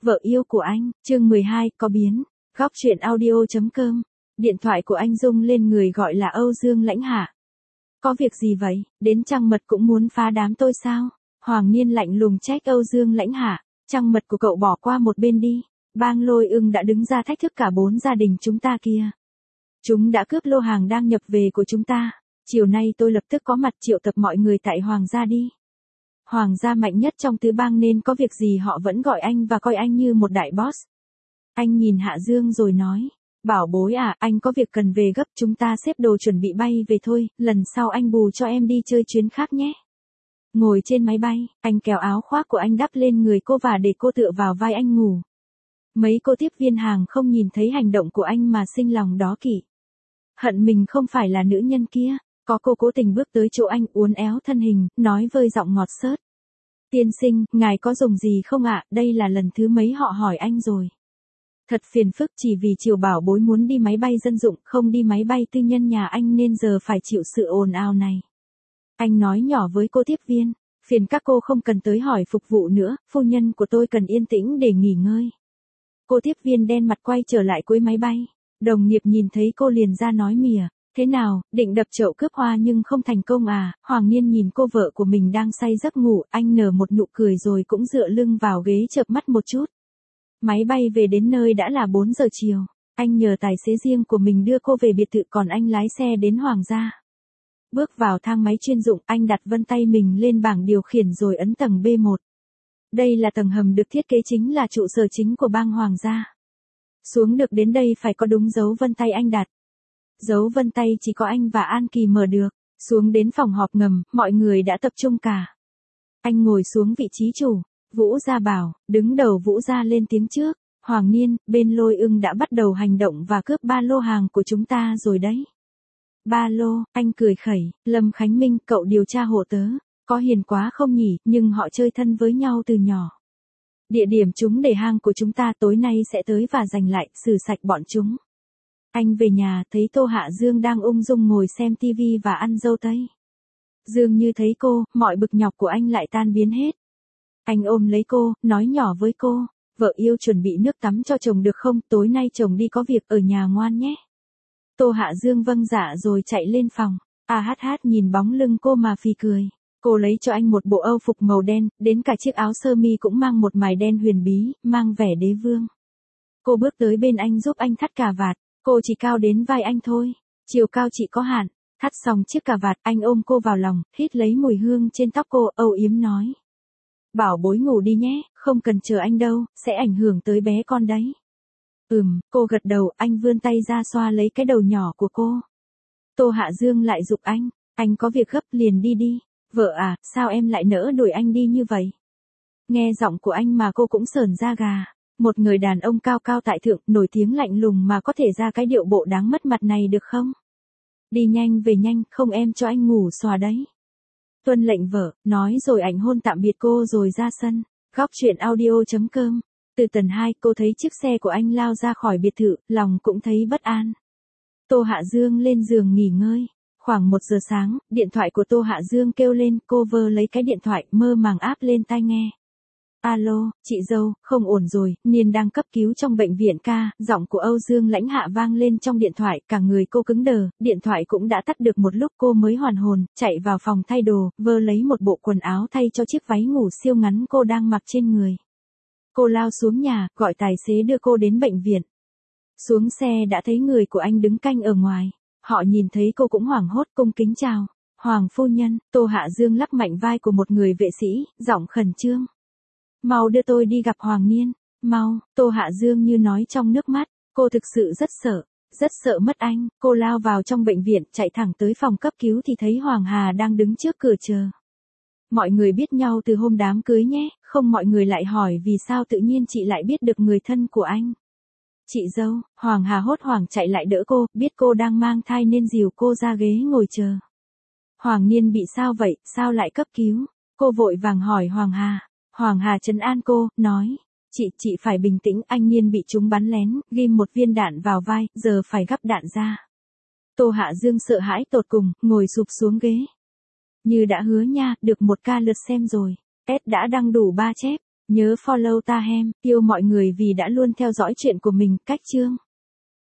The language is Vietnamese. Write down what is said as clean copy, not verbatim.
Vợ yêu của anh, chương 12, có biến. Góc truyện audio.com. Điện thoại của anh rung lên, người gọi là Âu Dương Lãnh Hạ. Có việc gì vậy, đến Trăng Mật cũng muốn phá đám tôi sao? Hoàng Niên lạnh lùng trách Âu Dương Lãnh Hạ. Trăng Mật của cậu bỏ qua một bên đi. Bang Lôi Ưng đã đứng ra thách thức cả 4 gia đình chúng ta kia. Chúng đã cướp lô hàng đang nhập về của chúng ta. Chiều nay tôi lập tức có mặt triệu tập mọi người tại Hoàng gia đi. Hoàng gia mạnh nhất trong tứ bang nên có việc gì họ vẫn gọi anh và coi anh như một đại boss. Anh nhìn Hạ Dương rồi nói, bảo bối à, anh có việc cần về gấp, chúng ta xếp đồ chuẩn bị bay về thôi, lần sau anh bù cho em đi chơi chuyến khác nhé. Ngồi trên máy bay, anh kéo áo khoác của anh đắp lên người cô và để cô tựa vào vai anh ngủ. Mấy cô tiếp viên hàng không nhìn thấy hành động của anh mà sinh lòng đố kỵ. Hận mình không phải là nữ nhân kia. Có cô cố tình bước tới chỗ anh, uốn éo thân hình, nói với giọng ngọt xớt. Tiên sinh, ngài có dùng gì không ạ? Đây là lần thứ mấy họ hỏi anh rồi. Thật phiền phức, chỉ vì Triều bảo bối muốn đi máy bay dân dụng, không đi máy bay tư nhân nhà anh nên giờ phải chịu sự ồn ào này. Anh nói nhỏ với cô tiếp viên, phiền các cô không cần tới hỏi phục vụ nữa, phu nhân của tôi cần yên tĩnh để nghỉ ngơi. Cô tiếp viên đen mặt quay trở lại cuối máy bay. Đồng nghiệp nhìn thấy cô liền ra nói mỉa. Thế nào, định đập chậu cướp hoa nhưng không thành công à? Hoàng Niên nhìn cô vợ của mình đang say giấc ngủ, anh nở một nụ cười rồi cũng dựa lưng vào ghế chợp mắt một chút. Máy bay về đến nơi đã là 4 giờ chiều. Anh nhờ tài xế riêng của mình đưa cô về biệt thự, còn anh lái xe đến Hoàng gia. Bước vào thang máy chuyên dụng, anh đặt vân tay mình lên bảng điều khiển rồi ấn tầng B1. Đây là tầng hầm được thiết kế chính là trụ sở chính của bang Hoàng gia. Xuống được đến đây phải có đúng dấu vân tay anh đặt. Dấu vân tay chỉ có anh và An Kỳ mở được. Xuống đến phòng họp ngầm, mọi người đã tập trung cả. Anh ngồi xuống vị trí chủ. Vũ Gia bảo, đứng đầu Vũ Gia lên tiếng trước. Hoàng Niên, bên Lôi Ưng đã bắt đầu hành động và cướp 3 lô hàng của chúng ta rồi đấy. 3 lô, anh cười khẩy, Lâm Khánh Minh, cậu điều tra hộ tớ. Có hiền quá không nhỉ, nhưng họ chơi thân với nhau từ nhỏ. Địa điểm chúng để hang của chúng ta tối nay sẽ tới và giành lại, xử sạch bọn chúng. Anh về nhà thấy Tô Hạ Dương đang ung dung ngồi xem tivi và ăn dâu tây. Dương Như thấy cô, mọi bực nhọc của anh lại tan biến hết. Anh ôm lấy cô, nói nhỏ với cô, vợ yêu chuẩn bị nước tắm cho chồng được không, tối nay chồng đi có việc ở nhà ngoan nhé. Tô Hạ Dương vâng dạ rồi chạy lên phòng. nhìn bóng lưng cô mà phì cười. Cô lấy cho anh một bộ âu phục màu đen, đến cả chiếc áo sơ mi cũng mang một mài đen huyền bí, mang vẻ đế vương. Cô bước tới bên anh giúp anh thắt cà vạt. Cô chỉ cao đến vai anh thôi, chiều cao chị có hạn. Thắt xong chiếc cà vạt, anh ôm cô vào lòng, hít lấy mùi hương trên tóc cô, âu yếm nói. Bảo bối ngủ đi nhé, không cần chờ anh đâu, sẽ ảnh hưởng tới bé con đấy. Cô gật đầu, anh vươn tay ra xoa lấy cái đầu nhỏ của cô. Tô Hạ Dương lại giục anh có việc gấp liền đi đi. Vợ à, sao em lại nỡ đuổi anh đi như vậy? Nghe giọng của anh mà cô cũng sởn da gà. Một người đàn ông cao cao tại thượng, nổi tiếng lạnh lùng mà có thể ra cái điệu bộ đáng mất mặt này được không? Đi nhanh về nhanh, không em cho anh ngủ xòa đấy. Tuân lệnh vợ, nói rồi ảnh hôn tạm biệt cô rồi ra sân. Góc truyện audio.com. Từ tầng 2, cô thấy chiếc xe của anh lao ra khỏi biệt thự, lòng cũng thấy bất an. Tô Hạ Dương lên giường nghỉ ngơi. Khoảng 1 giờ sáng, điện thoại của Tô Hạ Dương kêu lên, cô vơ lấy cái điện thoại, mơ màng áp lên tai nghe. Alo, chị dâu, không ổn rồi, Niên đang cấp cứu trong bệnh viện ca, giọng của Âu Dương Lãnh Hạ vang lên trong điện thoại, cả người cô cứng đờ, điện thoại cũng đã tắt được một lúc, cô mới hoàn hồn, chạy vào phòng thay đồ, vơ lấy một bộ quần áo thay cho chiếc váy ngủ siêu ngắn cô đang mặc trên người. Cô lao xuống nhà, gọi tài xế đưa cô đến bệnh viện. Xuống xe đã thấy người của anh đứng canh ở ngoài, họ nhìn thấy cô cũng hoảng hốt cung kính chào. Hoàng phu nhân, Tô Hạ Dương lắc mạnh vai của một người vệ sĩ, giọng khẩn trương. Mau đưa tôi đi gặp Hoàng Niên, mau, Tô Hạ Dương như nói trong nước mắt, cô thực sự rất sợ mất anh, cô lao vào trong bệnh viện, chạy thẳng tới phòng cấp cứu thì thấy Hoàng Hà đang đứng trước cửa chờ. Mọi người biết nhau từ hôm đám cưới nhé, không mọi người lại hỏi vì sao tự nhiên chị lại biết được người thân của anh. Chị dâu, Hoàng Hà hốt hoảng chạy lại đỡ cô, biết cô đang mang thai nên dìu cô ra ghế ngồi chờ. Hoàng Niên bị sao vậy, sao lại cấp cứu? Cô vội vàng hỏi Hoàng Hà. Hoàng Hà trấn an cô, nói, chị phải bình tĩnh, anh Niên bị chúng bắn lén, ghim một viên đạn vào vai, giờ phải gắp đạn ra. Tô Hạ Dương sợ hãi tột cùng, ngồi sụp xuống ghế. Như đã hứa nha, được 1K lượt xem rồi, S đã đăng đủ 3 chép, Nhớ follow ta hem, yêu mọi người vì đã luôn theo dõi chuyện của mình, cách chương.